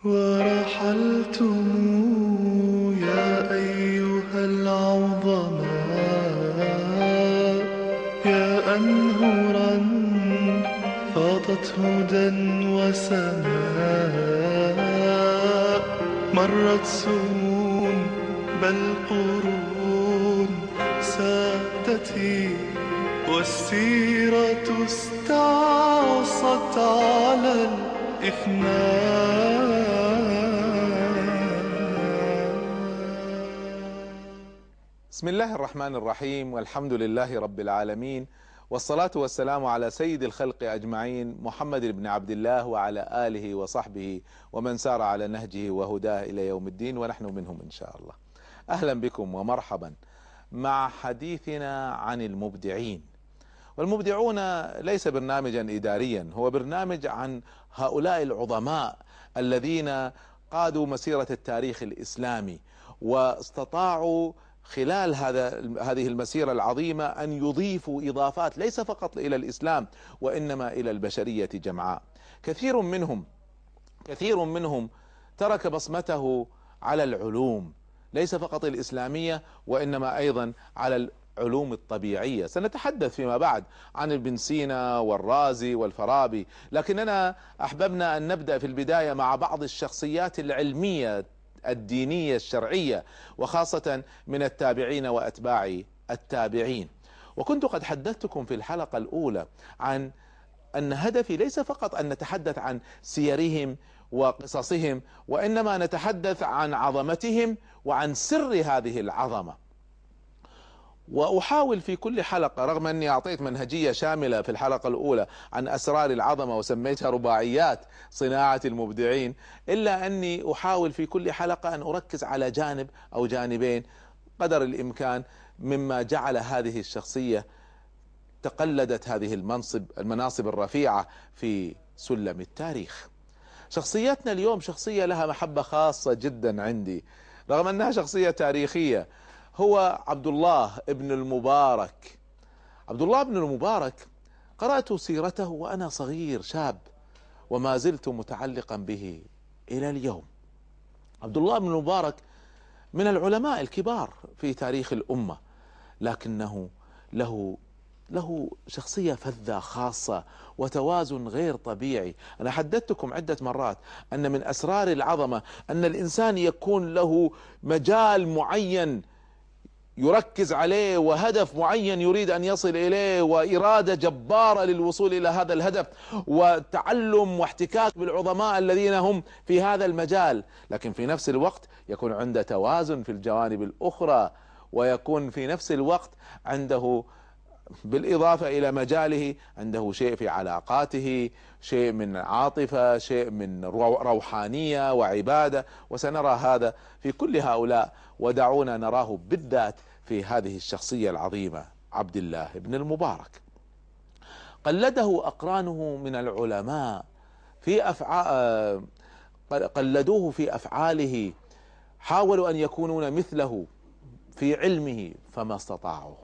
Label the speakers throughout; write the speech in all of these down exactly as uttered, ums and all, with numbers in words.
Speaker 1: ورحلتم يا أيها العظماء، يا أنهرا فاضت هدى وسماء. مرت سنون بل قرون سادتي، والسيرة استعصت على
Speaker 2: بسم الله الرحمن الرحيم، والحمد لله رب العالمين، والصلاة والسلام على سيد الخلق أجمعين محمد بن عبد الله وعلى آله وصحبه ومن سار على نهجه وهداه إلى يوم الدين، ونحن منهم إن شاء الله. أهلا بكم ومرحبا مع حديثنا عن المبدعين. والمبدعون ليس برنامجا إداريا، هو برنامج عن هؤلاء العظماء الذين قادوا مسيرة التاريخ الإسلامي، واستطاعوا خلال هذا هذه المسيرة العظيمة أن يضيفوا إضافات ليس فقط إلى الإسلام وإنما إلى البشرية جمعاء. كثير منهم كثير منهم ترك بصمته على العلوم، ليس فقط الإسلامية وإنما أيضا على العلوم الطبيعية. سنتحدث فيما بعد عن ابن سينا والرازي والفارابي، لكننا أحببنا أن نبدأ في البداية مع بعض الشخصيات العلمية الدينية الشرعية، وخاصة من التابعين وأتباع التابعين. وكنت قد حدثتكم في الحلقة الأولى عن أن هدفي ليس فقط أن نتحدث عن سيرهم وقصصهم، وإنما نتحدث عن عظمتهم وعن سر هذه العظمة. وأحاول في كل حلقة، رغم أني أعطيت منهجية شاملة في الحلقة الأولى عن أسرار العظمة وسميتها رباعيات صناعة المبدعين، إلا أني أحاول في كل حلقة أن أركز على جانب أو جانبين قدر الإمكان مما جعل هذه الشخصية تقلدت هذه المنصب المناصب الرفيعة في سلم التاريخ. شخصيتنا اليوم شخصية لها محبة خاصة جدا عندي، رغم أنها شخصية تاريخية. هو عبد الله ابن المبارك. عبد الله ابن المبارك قرأت سيرته وأنا صغير شاب، وما زلت متعلقا به إلى اليوم. عبد الله بن المبارك من العلماء الكبار في تاريخ الأمة، لكنه له له شخصية فذة خاصة وتوازن غير طبيعي. أنا حدثتكم عدة مرات أن من أسرار العظمة أن الإنسان يكون له مجال معين يركز عليه، وهدف معين يريد أن يصل إليه، وإرادة جبارة للوصول إلى هذا الهدف، وتعلم واحتكاك بالعظماء الذين هم في هذا المجال، لكن في نفس الوقت يكون عنده توازن في الجوانب الأخرى، ويكون في نفس الوقت عنده بالإضافة إلى مجاله عنده شيء في علاقاته، شيء من عاطفة، شيء من روحانية وعبادة، وسنرى هذا في كل هؤلاء. ودعونا نراه بالذات في هذه الشخصية العظيمة عبد الله بن المبارك. قلده أقرانه من العلماء في أفعال، قلدوه في أفعاله، حاولوا أن يكونون مثله في علمه فما استطاعوا.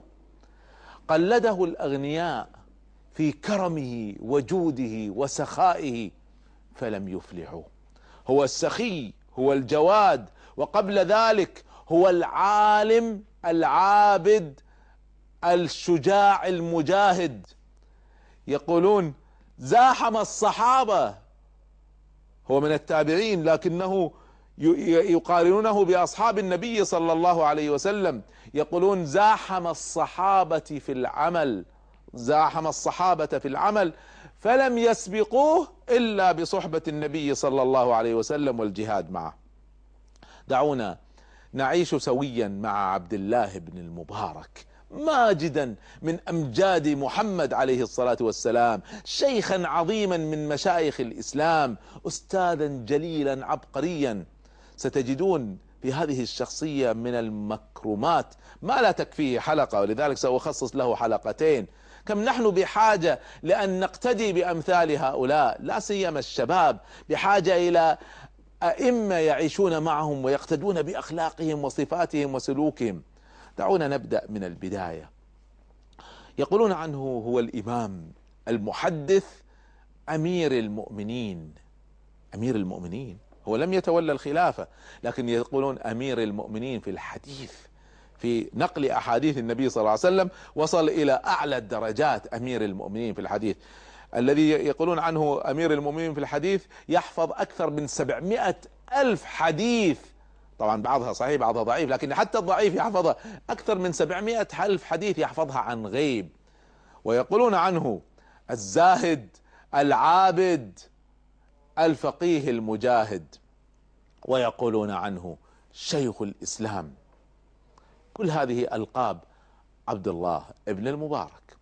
Speaker 2: قلده الأغنياء في كرمه وجوده وسخائه فلم يفلحوا. هو السخي، هو الجواد، وقبل ذلك هو العالم العابد الشجاع المجاهد. يقولون زاحم الصحابة، هو من التابعين لكنه يقارنونه بأصحاب النبي صلى الله عليه وسلم، يقولون زاحم الصحابة في العمل، زاحم الصحابة في العمل فلم يسبقوه إلا بصحبة النبي صلى الله عليه وسلم والجهاد معه. دعونا نعيش سويا مع عبد الله بن المبارك، ماجدا من أمجاد محمد عليه الصلاة والسلام، شيخا عظيما من مشايخ الإسلام، أستاذا جليلا عبقريا. ستجدون في هذه الشخصية من المكرمات ما لا تكفيه حلقة، ولذلك سأخصص له حلقتين. كم نحن بحاجة لأن نقتدي بأمثال هؤلاء، لا سيما الشباب، بحاجة إلى أئمة يعيشون معهم ويقتدون بأخلاقهم وصفاتهم وسلوكهم. دعونا نبدأ من البداية. يقولون عنه هو الإمام المحدث أمير المؤمنين. أمير المؤمنين هو لم يتولى الخلافة، لكن يقولون أمير المؤمنين في الحديث، في نقل أحاديث النبي صلى الله عليه وسلم وصل إلى أعلى الدرجات. أمير المؤمنين في الحديث الذي يقولون عنه أمير المؤمنين في الحديث يحفظ أكثر من سبعمائة ألف حديث، طبعا بعضها صحيح بعضها ضعيف، لكن حتى الضعيف يحفظها. أكثر من سبعمائة ألف حديث يحفظها عن غيب. ويقولون عنه الزاهد العابد الفقيه المجاهد، ويقولون عنه شيخ الإسلام. كل هذه ألقاب عبد الله ابن المبارك.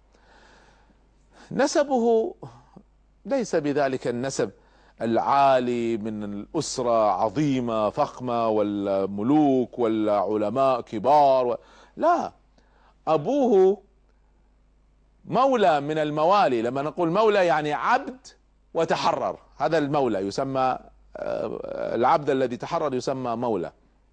Speaker 2: نسبه ليس بذلك النسب العالي من الأسرة عظيمة فخمة ولا ملوك ولا علماء كبار و... لا، أبوه مولى من الموالي. لما نقول مولى يعني عبد وتحرر، هذا المولى يسمى، العبد الذي تحرر يسمى مولى.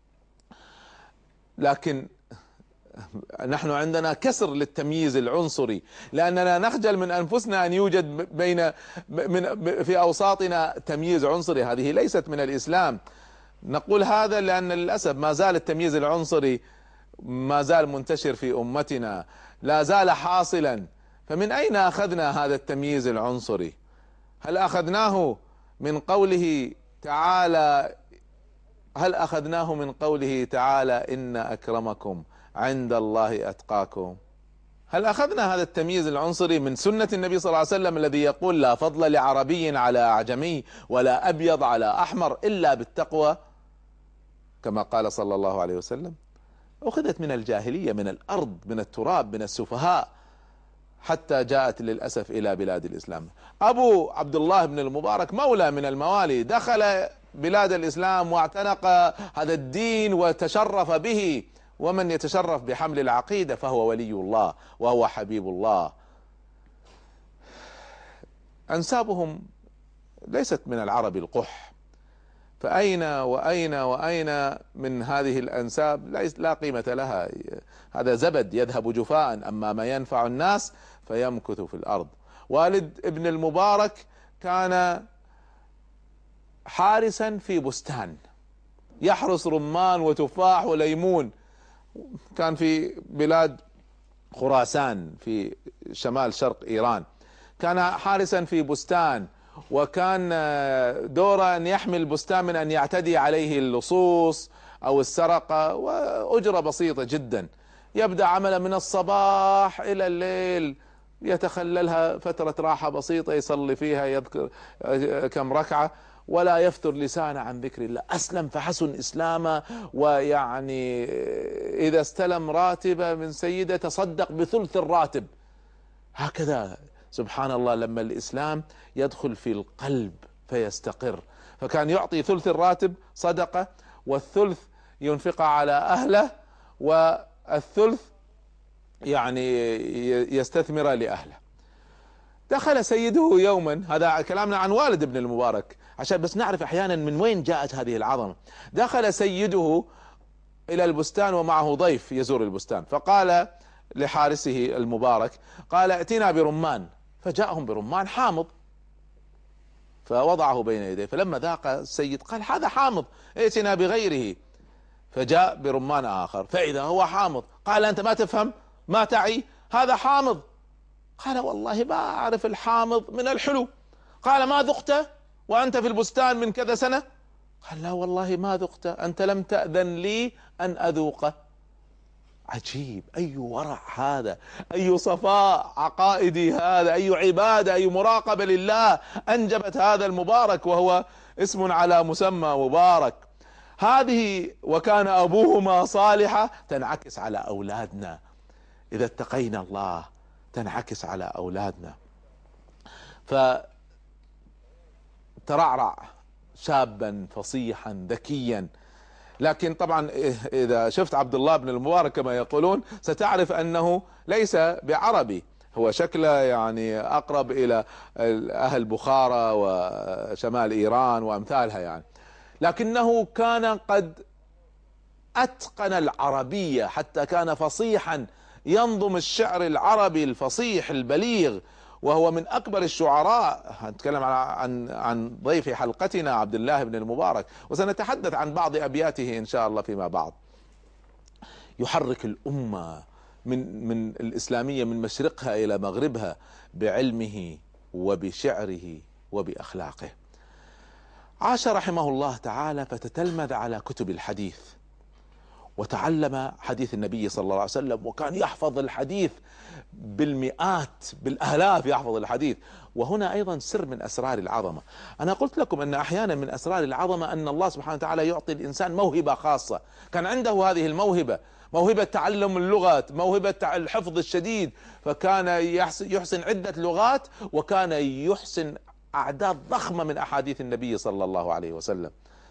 Speaker 2: لكن نحن عندنا كسر للتمييز العنصري، لأننا نخجل من أنفسنا أن يوجد بين من في أوساطنا تمييز عنصري. هذه ليست من الإسلام. نقول هذا لأن للأسف ما زال التمييز العنصري ما زال منتشر في أمتنا، لا زال حاصلا. فمن أين أخذنا هذا التمييز العنصري؟ هل أخذناه من قوله تعالى هل أخذناه من قوله تعالى إن أكرمكم عند الله أتقاكم؟ هل أخذنا هذا التمييز العنصري من سنة النبي صلى الله عليه وسلم الذي يقول لا فضل لعربي على أعجمي ولا أبيض على أحمر إلا بالتقوى، كما قال صلى الله عليه وسلم؟ أخذت من الجاهلية، من الأرض، من التراب، من السفهاء، حتى جاءت للأسف إلى بلاد الإسلام. أبو عبد الله بن المبارك مولى من الموالي، دخل بلاد الإسلام واعتنق هذا الدين وتشرف به. ومن يتشرف بحمل العقيدة فهو ولي الله وهو حبيب الله. أنسابهم ليست من العرب القح، فأين وأين وأين من هذه الأنساب؟ لا قيمة لها، هذا زبد يذهب جفاء. أما ما ينفع الناس فيمكث في الأرض. والد ابن المبارك كان حارسا في بستان يحرس رمان وتفاح وليمون، كان في بلاد خراسان في شمال شرق إيران. كان حارسا في بستان، وكان دوره أن يحمي البستان من أن يعتدي عليه اللصوص أو السرقة، وأجرة بسيطة جدا. يبدأ عمله من الصباح إلى الليل، يتخللها فترة راحة بسيطة يصلي فيها يذكر كم ركعة، ولا يفتر لسانه عن ذكر الله. أسلم فحسن إسلامه، ويعني إذا استلم راتبه من سيده تصدق بثلث الراتب. هكذا سبحان الله لما الإسلام يدخل في القلب فيستقر. فكان يعطي ثلث الراتب صدقة، والثلث ينفقه على أهله، والثلث يعني يستثمر لأهله. دخل سيده يوما، هذا كلامنا عن والد ابن المبارك عشان بس نعرف احيانا من وين جاءت هذه العظمة. دخل سيده الى البستان ومعه ضيف يزور البستان، فقال لحارسه المبارك قال ائتنا برمان، فجاءهم برمان حامض فوضعه بين يديه. فلما ذاق السيد قال هذا حامض، ائتنا بغيره. فجاء برمان آخر فإذا هو حامض. قال أنت ما تفهم ما تعي، هذا حامض. قال والله ما أعرف الحامض من الحلو. قال ما ذقته وأنت في البستان من كذا سنة؟ قال لا والله ما ذقته، أنت لم تأذن لي أن أذوقه. عجيب، أي ورع هذا، أي صفاء عقائدي هذا، أي عبادة، أي مراقبة لله أنجبت هذا المبارك، وهو اسم على مسمى مبارك. هذه وكان أبوهما صالحا تنعكس على أولادنا، إذا اتقينا الله تنعكس على أولادنا. فترعرع شابا فصيحا ذكيا. لكن طبعا إذا شفت عبد الله بن المبارك كما يقولون ستعرف أنه ليس بعربي، هو شكله يعني أقرب إلى أهل بخارى وشمال إيران وأمثالها يعني، لكنه كان قد أتقن العربية حتى كان فصيحا، ينظم الشعر العربي الفصيح البليغ، وهو من أكبر الشعراء. نتكلم عن عن ضيف حلقتنا عبد الله بن المبارك، وسنتحدث عن بعض أبياته إن شاء الله فيما بعد. يحرك الأمة من من الإسلامية من مشرقها إلى مغربها بعلمه وبشعره وبأخلاقه. عاش رحمه الله تعالى فتتلمذ على كتب الحديث، وتعلم حديث النبي صلى الله عليه وسلم، وكان يحفظ الحديث بالمئات بالآلاف يحفظ الحديث. وهنا أيضا سر من أسرار العظمة. أنا قلت لكم أن أحيانا من أسرار العظمة أن الله سبحانه وتعالى يعطي الإنسان موهبة خاصة. كان عنده هذه الموهبة، موهبة تعلم اللغات، موهبة الحفظ الشديد، فكان يحسن عدة لغات، وكان يحسن أعداد ضخمة من أحاديث النبي صلى الله عليه وسلم.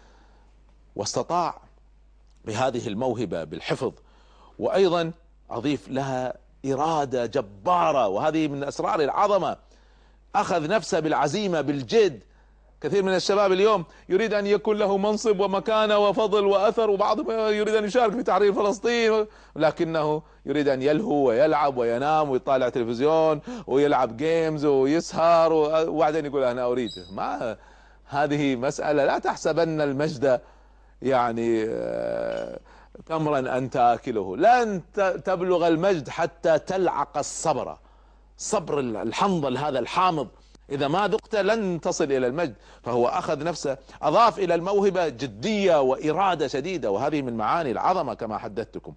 Speaker 2: واستطاع بهذه الموهبة بالحفظ، وأيضا أضيف لها إرادة جبارة، وهذه من أسرار العظمة. أخذ نفسه بالعزيمة بالجد. كثير من الشباب اليوم يريد أن يكون له منصب ومكانة وفضل وأثر، وبعضهم يريد أن يشارك في تحرير فلسطين، لكنه يريد أن يلهو ويلعب وينام ويطالع تلفزيون ويلعب جيمز ويسهر، وبعدين يقول أنا أريد. ما هذه مسألة، لا تحسبن المجد يعني تمرا أن تأكله، لن تبلغ المجد حتى تلعق الصبر. صبر الحنظل هذا الحامض، إذا ما ذقت لن تصل إلى المجد. فهو أخذ نفسه، أضاف إلى الموهبة جدية وإرادة شديدة، وهذه من معاني العظمة كما حدثتكم.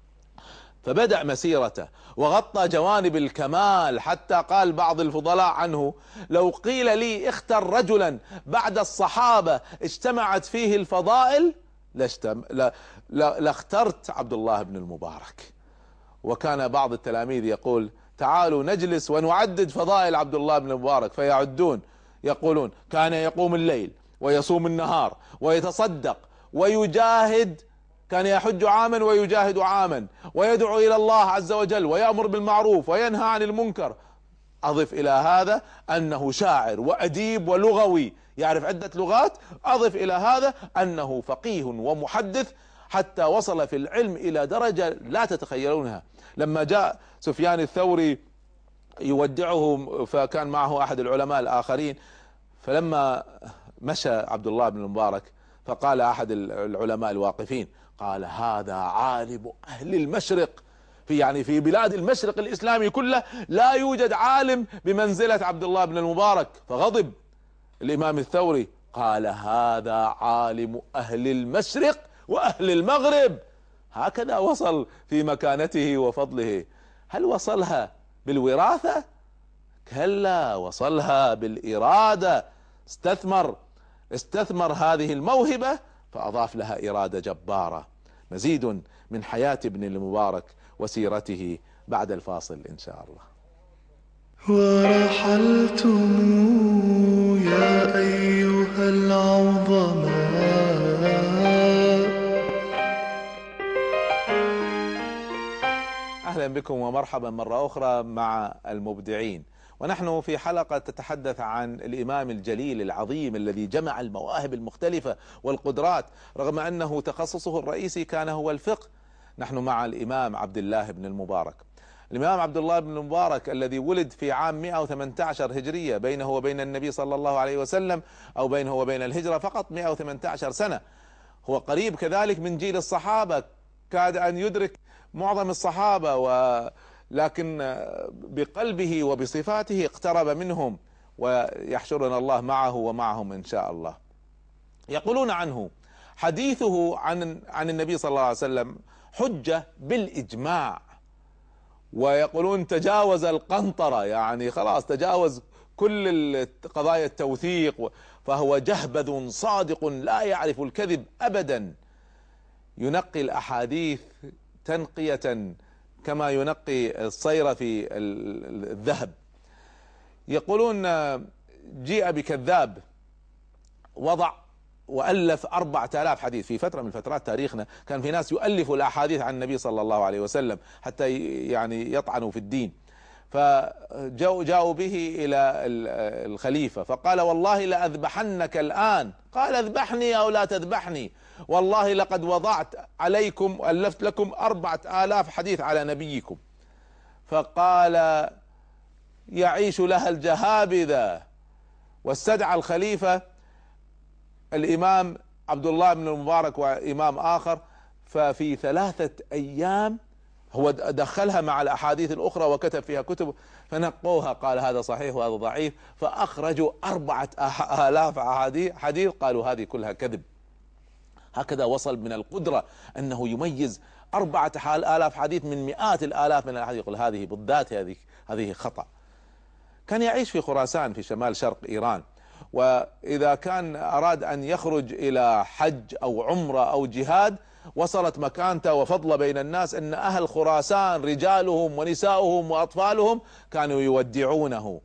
Speaker 2: فبدأ مسيرته وغطى جوانب الكمال، حتى قال بعض الفضلاء عنه: لو قيل لي اختر رجلا بعد الصحابة اجتمعت فيه الفضائل لاجتم... لا... لا... لاخترت عبد الله بن المبارك. وكان بعض التلاميذ يقول: تعالوا نجلس ونعدد فضائل عبد الله بن المبارك، فيعدون يقولون: كان يقوم الليل ويصوم النهار ويتصدق ويجاهد، كان يحج عاما ويجاهد عاما، ويدعو إلى الله عز وجل ويأمر بالمعروف وينهى عن المنكر. أضف إلى هذا أنه شاعر وأديب ولغوي، يعرف عدة لغات. أضف إلى هذا أنه فقيه ومحدث، حتى وصل في العلم إلى درجة لا تتخيلونها. لما جاء سفيان الثوري يودعه، فكان معه أحد العلماء الآخرين، فلما مشى عبد الله بن المبارك فقال أحد العلماء الواقفين، قال: هذا عالم أهل المشرق، في يعني في بلاد المشرق الإسلامي كله لا يوجد عالم بمنزلة عبد الله بن المبارك. فغضب الإمام الثوري، قال: هذا عالم أهل المشرق وأهل المغرب. هكذا وصل في مكانته وفضله. هل وصلها بالوراثة؟ كلا، وصلها بالإرادة. استثمر استثمر هذه الموهبة فأضاف لها إرادة جبارة. مزيد من حياة ابن المبارك وسيرته بعد الفاصل إن شاء الله.
Speaker 1: ورحلتم يا أيها العظماء،
Speaker 2: أهلا بكم ومرحبا مرة أخرى مع المبدعين، ونحن في حلقة تتحدث عن الإمام الجليل العظيم الذي جمع المواهب المختلفة والقدرات، رغم أنه تخصصه الرئيسي كان هو الفقه. نحن مع الإمام عبد الله بن المبارك. الإمام عبد الله بن المبارك الذي ولد في عام مئة وثمانية عشر هجرية، بينه وبين النبي صلى الله عليه وسلم أو بينه وبين الهجرة فقط مئة وثمانية عشر سنة. هو قريب كذلك من جيل الصحابة، كاد أن يدرك معظم الصحابة، ولكن بقلبه وبصفاته اقترب منهم، ويحشرنا الله معه ومعهم إن شاء الله. يقولون عنه حديثه عن عن النبي صلى الله عليه وسلم حجة بالإجماع، ويقولون تجاوز القنطرة، يعني خلاص تجاوز كل قضايا التوثيق، فهو جهبذ صادق لا يعرف الكذب أبدا. ينقي الأحاديث تنقية كما ينقي الصير في الذهب. يقولون جيء بكذاب وضع وألف أربعة آلاف حديث. في فترة من فترات تاريخنا كان في ناس يؤلفوا الأحاديث عن النبي صلى الله عليه وسلم حتى يعني يطعنوا في الدين. فجاءوا جاءوا به إلى الخليفة فقال: والله لأذبحنك الآن. قال: اذبحني أو لا تذبحني، والله لقد وضعت عليكم وألفت لكم أربعة آلاف حديث على نبيكم. فقال: يعيش لها الجهابذة. واستدعى الخليفة الإمام عبد الله بن المبارك وإمام آخر، ففي ثلاثة أيام هو دخلها مع الأحاديث الأخرى وكتب فيها كتب، فنقوها قال هذا صحيح وهذا ضعيف، فأخرجوا أربعة آلاف حديث قالوا هذه كلها كذب. هكذا وصل من القدرة أنه يميز أربعة آلاف حديث من مئات الآلاف من الحديث، يقول هذه بالذات هذه هذه خطأ. كان يعيش في خراسان في شمال شرق إيران، وإذا كان أراد أن يخرج إلى حج أو عمرة أو جهاد وصلت مكانته وفضل بين الناس أن أهل خراسان رجالهم ونساؤهم وأطفالهم كانوا يودعونه.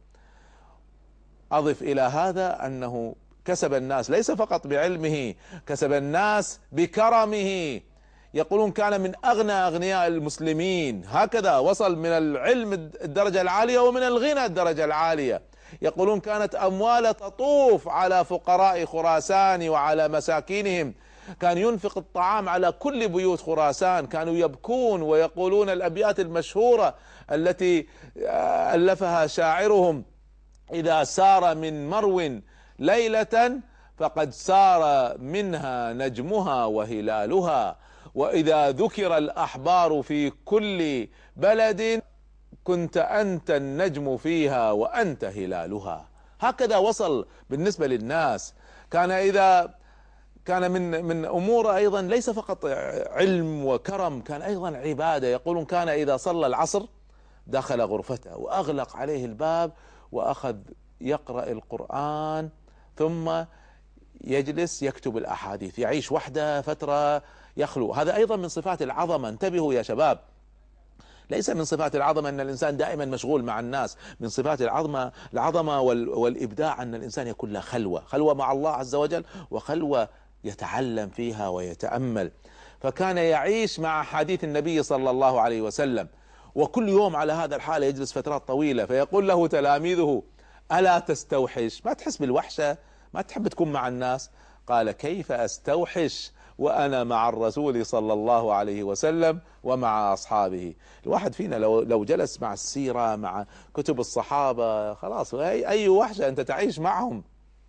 Speaker 2: أضف إلى هذا أنه كسب الناس ليس فقط بعلمه، كسب الناس بكرمه. يقولون كان من أغنى أغنياء المسلمين، هكذا وصل من العلم الدرجة العالية ومن الغنى الدرجة العالية. يقولون كانت أمواله تطوف على فقراء خراسان وعلى مساكينهم، كان ينفق الطعام على كل بيوت خراسان، كانوا يبكون ويقولون الأبيات المشهورة التي ألفها شاعرهم: إذا سار من مرو ليلة فقد سار منها نجمها وهلالها، وإذا ذكر الأحبار في كل بلد كنت أنت النجم فيها وأنت هلالها. هكذا وصل بالنسبة للناس. كان إذا كان من من أمور أيضا ليس فقط علم وكرم، كان أيضا عبادة. يقولون كان إذا صلى العصر دخل غرفته وأغلق عليه الباب وأخذ يقرأ القرآن ثم يجلس يكتب الأحاديث، يعيش وحده فترة يخلو. هذا أيضا من صفات العظمة. انتبهوا يا شباب، ليس من صفات العظمة أن الإنسان دائما مشغول مع الناس، من صفات العظمة العظمة والإبداع أن الإنسان يكون له خلوة، خلوة مع الله عز وجل، وخلوة يتعلم فيها ويتأمل. فكان يعيش مع حديث النبي صلى الله عليه وسلم، وكل يوم على هذا الحال يجلس فترات طويلة. فيقول له تلاميذه: ألا تستوحش؟ ما تحس بالوحشة؟ ما تحب تكون مع الناس؟ قال: كيف أستوحش وأنا مع الرسول صلى الله عليه وسلم ومع أصحابه. الواحد فينا لو لو جلس مع السيرة مع كتب الصحابة خلاص أي, أي وحشة أنت تعيش معهم.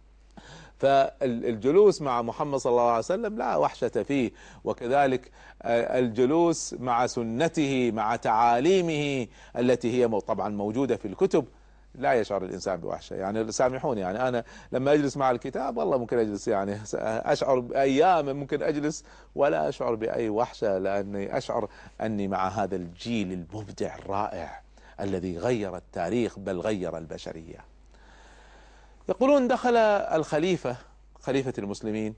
Speaker 2: فالجلوس مع محمد صلى الله عليه وسلم لا وحشة فيه، وكذلك الجلوس مع سنته مع تعاليمه التي هي طبعا موجودة في الكتب لا يشعر الإنسان بوحشة. يعني سامحوني، يعني أنا لما أجلس مع الكتاب والله ممكن أجلس يعني أشعر بأيام ممكن أجلس ولا أشعر بأي وحشة، لأني أشعر أني مع هذا الجيل المبدع الرائع الذي غير التاريخ بل غير البشرية. يقولون دخل الخليفة خليفة المسلمين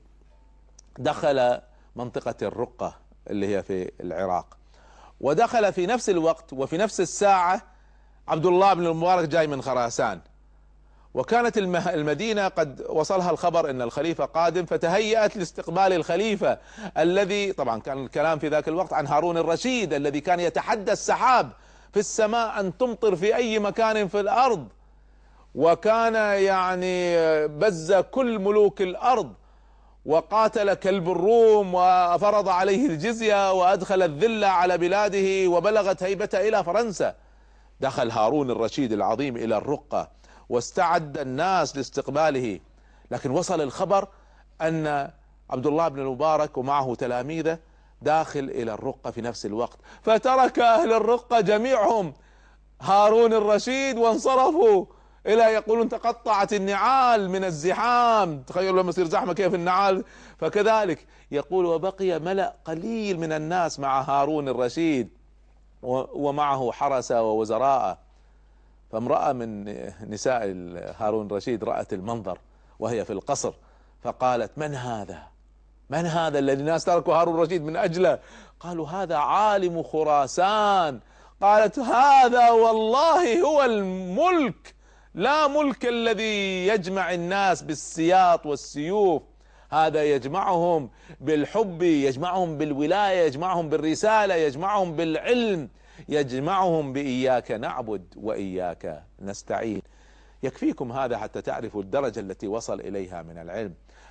Speaker 2: دخل منطقة الرقة اللي هي في العراق، ودخل في نفس الوقت وفي نفس الساعة عبد الله بن المبارك جاي من خراسان، وكانت المدينة قد وصلها الخبر ان الخليفة قادم، فتهيأت لاستقبال الخليفة الذي طبعا كان الكلام في ذاك الوقت عن هارون الرشيد الذي كان يتحدى السحاب في السماء ان تمطر في اي مكان في الارض، وكان يعني بز كل ملوك الارض، وقاتل كلب الروم وفرض عليه الجزية وادخل الذلة على بلاده وبلغت هيبته الى فرنسا. دخل هارون الرشيد العظيم الى الرقة واستعد الناس لاستقباله، لكن وصل الخبر ان عبد الله بن المبارك ومعه تلاميذه داخل الى الرقة في نفس الوقت، فترك اهل الرقة جميعهم هارون الرشيد وانصرفوا الى يقولون تقطعت النعال من الزحام. تخيلوا لما يصير زحمة كيف النعال، فكذلك يقول وبقي ملأ قليل من الناس مع هارون الرشيد ومعه حرسة ووزراء. فامرأة من نساء هارون الرشيد رأت المنظر وهي في القصر فقالت: من هذا؟ من هذا الذي الناس تركوا هارون الرشيد من أجله؟ قالوا: هذا عالم خراسان. قالت: هذا والله هو الملك، لا ملك الذي يجمع الناس بالسياط والسيوف، هذا يجمعهم بالحب، يجمعهم بالولاية، يجمعهم بالرسالة، يجمعهم بالعلم، يجمعهم بإياك نعبد وإياك نستعين. يكفيكم هذا حتى تعرفوا الدرجة التي وصل إليها من العلم.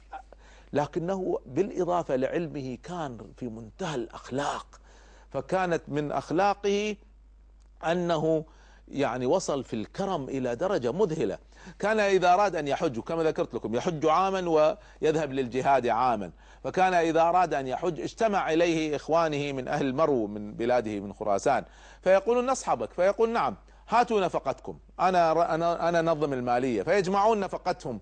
Speaker 2: لكنه بالإضافة لعلمه كان في منتهى الأخلاق، فكانت من أخلاقه أنه يعني وصل في الكرم إلى درجة مذهلة. كان إذا أراد أن يحج كما ذكرت لكم يحج عاما ويذهب للجهاد عاما، فكان إذا أراد أن يحج اجتمع إليه إخوانه من أهل مرو من بلاده من خراسان، فيقولون نصحبك، فيقول نعم هاتوا نفقتكم، أنا أنا أنا نظم المالية، فيجمعون نفقتهم،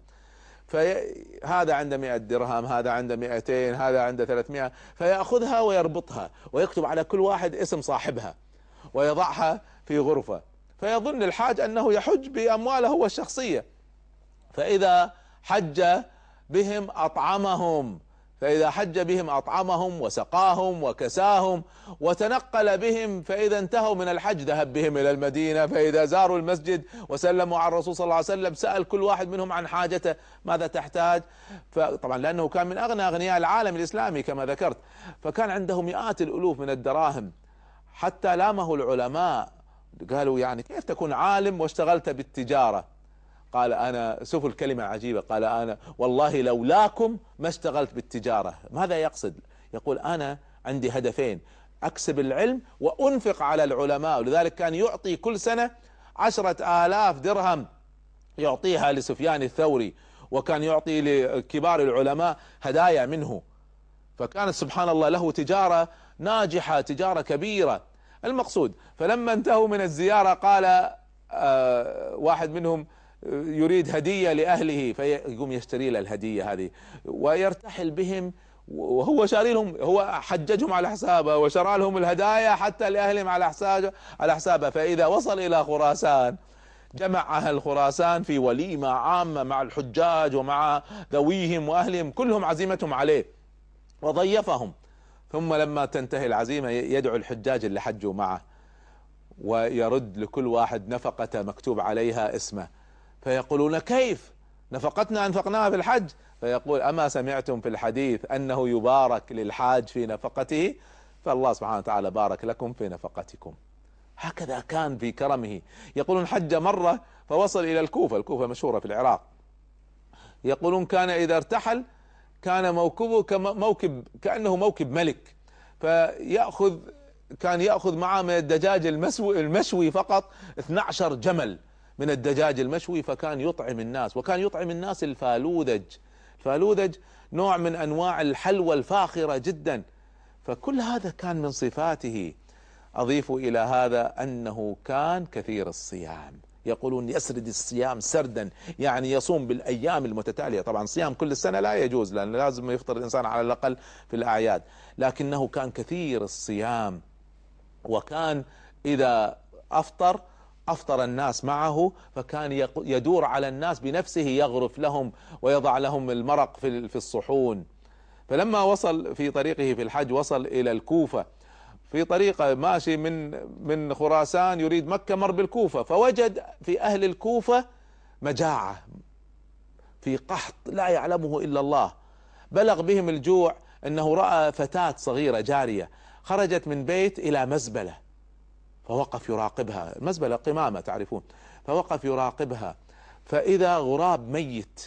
Speaker 2: فهذا عنده مئة درهم، هذا عنده مئتين، هذا عنده ثلاثمائة، فيأخذها ويربطها ويكتب على كل واحد اسم صاحبها ويضعها في غرفة، فيظن الحاج أنه يحج بأمواله هو الشخصية. فإذا حج بهم أطعمهم فإذا حج بهم أطعمهم وسقاهم وكساهم وتنقل بهم، فإذا انتهوا من الحج ذهب بهم إلى المدينة، فإذا زاروا المسجد وسلموا على الرسول صلى الله عليه وسلم سأل كل واحد منهم عن حاجته ماذا تحتاج، فطبعا لأنه كان من أغنى أغنياء العالم الإسلامي كما ذكرت، فكان عنده مئات الألوف من الدراهم، حتى لامه العلماء قالوا يعني كيف تكون عالم واشتغلت بالتجارة؟ قال أنا، شوفوا الكلمة العجيبة، قال أنا والله لولاكم ما اشتغلت بالتجارة. ماذا يقصد؟ يقول أنا عندي هدفين، أكسب العلم وأنفق على العلماء، ولذلك كان يعطي كل سنة عشرة آلاف درهم يعطيها لسفيان الثوري، وكان يعطي لكبار العلماء هدايا منه، فكانت سبحان الله له تجارة ناجحة، تجارة كبيرة. المقصود فلما انتهوا من الزيارة قال آه واحد منهم يريد هدية لأهله، فيقوم يشتري له الهدية هذه ويرتحل بهم، وهو شاري لهم، هو حججهم على حسابه وشرى لهم الهدايا حتى لأهلهم على حسابه على حسابه. فإذا وصل إلى خراسان جمع أهل خراسان في وليمة عامة مع الحجاج ومع ذويهم وأهلهم، كلهم عزيمتهم عليه وضيفهم، ثم لما تنتهي العزيمة يدعو الحجاج اللي حجوا معه ويرد لكل واحد نفقة مكتوب عليها اسمه، فيقولون كيف نفقتنا أنفقناها في الحج؟ فيقول أما سمعتم في الحديث أنه يبارك للحاج في نفقته؟ فالله سبحانه وتعالى بارك لكم في نفقتكم. هكذا كان في كرمه. يقولون حج مرة فوصل إلى الكوفة، الكوفة مشهورة في العراق، يقولون كان إذا ارتحل كان موكبه كموكب كأنه موكب ملك، فيأخذ كان يأخذ معه من الدجاج المسوي المشوي فقط اثني عشر جمل من الدجاج المشوي، فكان يطعم الناس، وكان يطعم الناس الفالوذج. الفالوذج نوع من أنواع الحلوى الفاخرة جدا، فكل هذا كان من صفاته. أضيف إلى هذا أنه كان كثير الصيام، يقولون يسرد الصيام سردا، يعني يصوم بالأيام المتتالية. طبعا صيام كل السنة لا يجوز لأن لازم يفطر الإنسان على الأقل في الأعياد، لكنه كان كثير الصيام، وكان إذا أفطر أفطر الناس معه، فكان يدور على الناس بنفسه يغرف لهم ويضع لهم المرق في الصحون. فلما وصل في طريقه في الحج وصل إلى الكوفة، في طريقة ماشي من من خراسان يريد مكة، مر بالكوفة، فوجد في أهل الكوفة مجاعة، في قحط لا يعلمه إلا الله. بلغ بهم الجوع أنه رأى فتاة صغيرة جارية خرجت من بيت إلى مزبلة، فوقف يراقبها، المزبلة قمامة تعرفون، فوقف يراقبها، فإذا غراب ميت،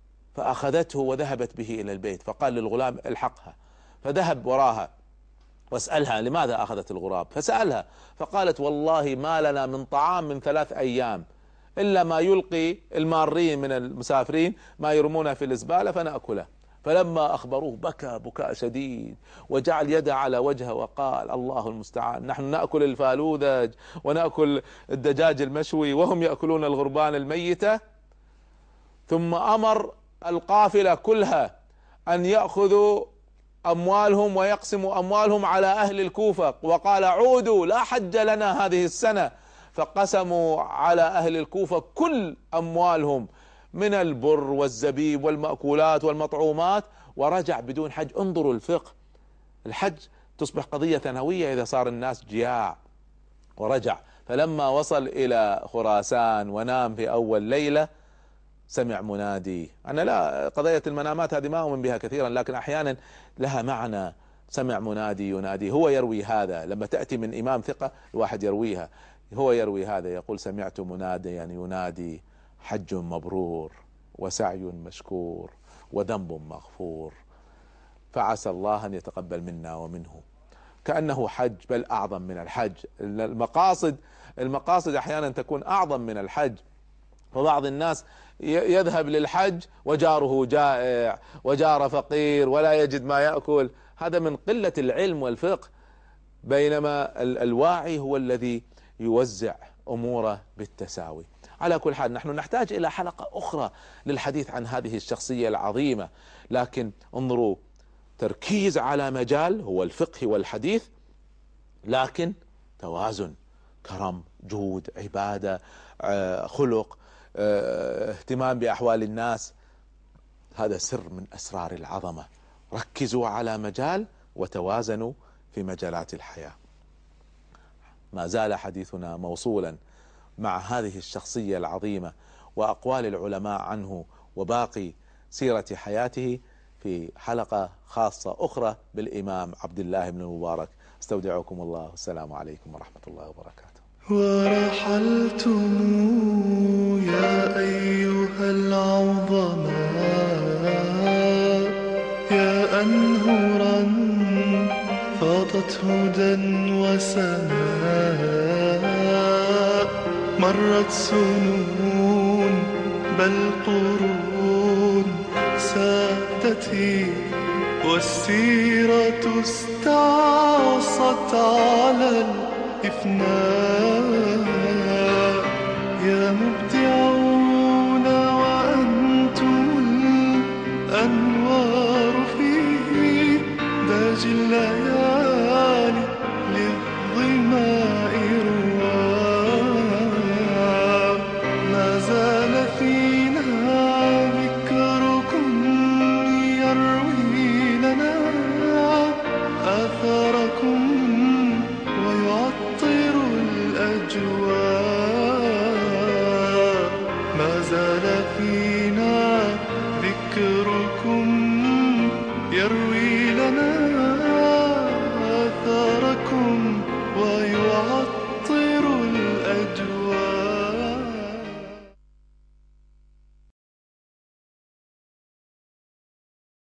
Speaker 2: فأخذته وذهبت به إلى البيت، فقال للغلام الحقها، فذهب وراها واسألها لماذا أخذت الغراب، فسألها فقالت والله ما لنا من طعام من ثلاث أيام إلا ما يلقي المارين من المسافرين ما يرمونه في الزبالة فنأكله. فلما أخبروه بكى بكاء شديد وجعل يده على وجهه وقال الله المستعان، نحن نأكل الفالوذج ونأكل الدجاج المشوي وهم يأكلون الغربان الميتة. ثم أمر القافلة كلها أن يأخذوا أموالهم ويقسموا أموالهم على أهل الكوفة، وقال عودوا لا حج لنا هذه السنة، فقسموا على أهل الكوفة كل أموالهم من البر والزبيب والمأكولات والمطعومات، ورجع بدون حج. انظروا الفقه، الحج تصبح قضية ثانوية إذا صار الناس جياع. ورجع، فلما وصل إلى خراسان ونام في أول ليلة سمع منادي. أنا لا قضية المنامات هذه ما أؤمن بها كثيرا، لكن أحيانا لها معنى. سمع منادي ينادي، هو يروي هذا لما تأتي من إمام ثقة الواحد يرويها، هو يروي هذا يقول سمعت مناديا ينادي حج مبرور وسعي مشكور وذنب مغفور، فعسى الله أن يتقبل منا ومنه. كأنه حج، بل أعظم من الحج. المقاصد المقاصد أحيانا تكون أعظم من الحج. فبعض الناس يذهب للحج وجاره جائع وجار فقير ولا يجد ما يأكل، هذا من قلة العلم والفقه، بينما الواعي هو الذي يوزع أموره بالتساوي. على كل حال نحن نحتاج إلى حلقة أخرى للحديث عن هذه الشخصية العظيمة، لكن انظروا، تركيز على مجال هو الفقه والحديث، لكن توازن، كرم، جود، عبادة، خلق، اهتمام بأحوال الناس. هذا سر من أسرار العظمة. ركزوا على مجال وتوازنوا في مجالات الحياة. ما زال حديثنا موصولا مع هذه الشخصية العظيمة وأقوال العلماء عنه وباقي سيرة حياته في حلقة خاصة أخرى بالإمام عبد الله بن المبارك. استودعكم الله، والسلام عليكم ورحمة الله وبركاته.
Speaker 1: ورحلتم يا أيها العظماء، يا أنهرا فاضت هدى وسماء، مرت سنون بل قرون سادتي، والسيرة استعصت على الإفناء. يا مبدعون وأنتم الأنوار في داج الليالي للظماء رواء. ما زال فينا ذكركم يروي لنا آثاركم ويعطر الأجواء. ما زال فينا ذكركم يروي لنا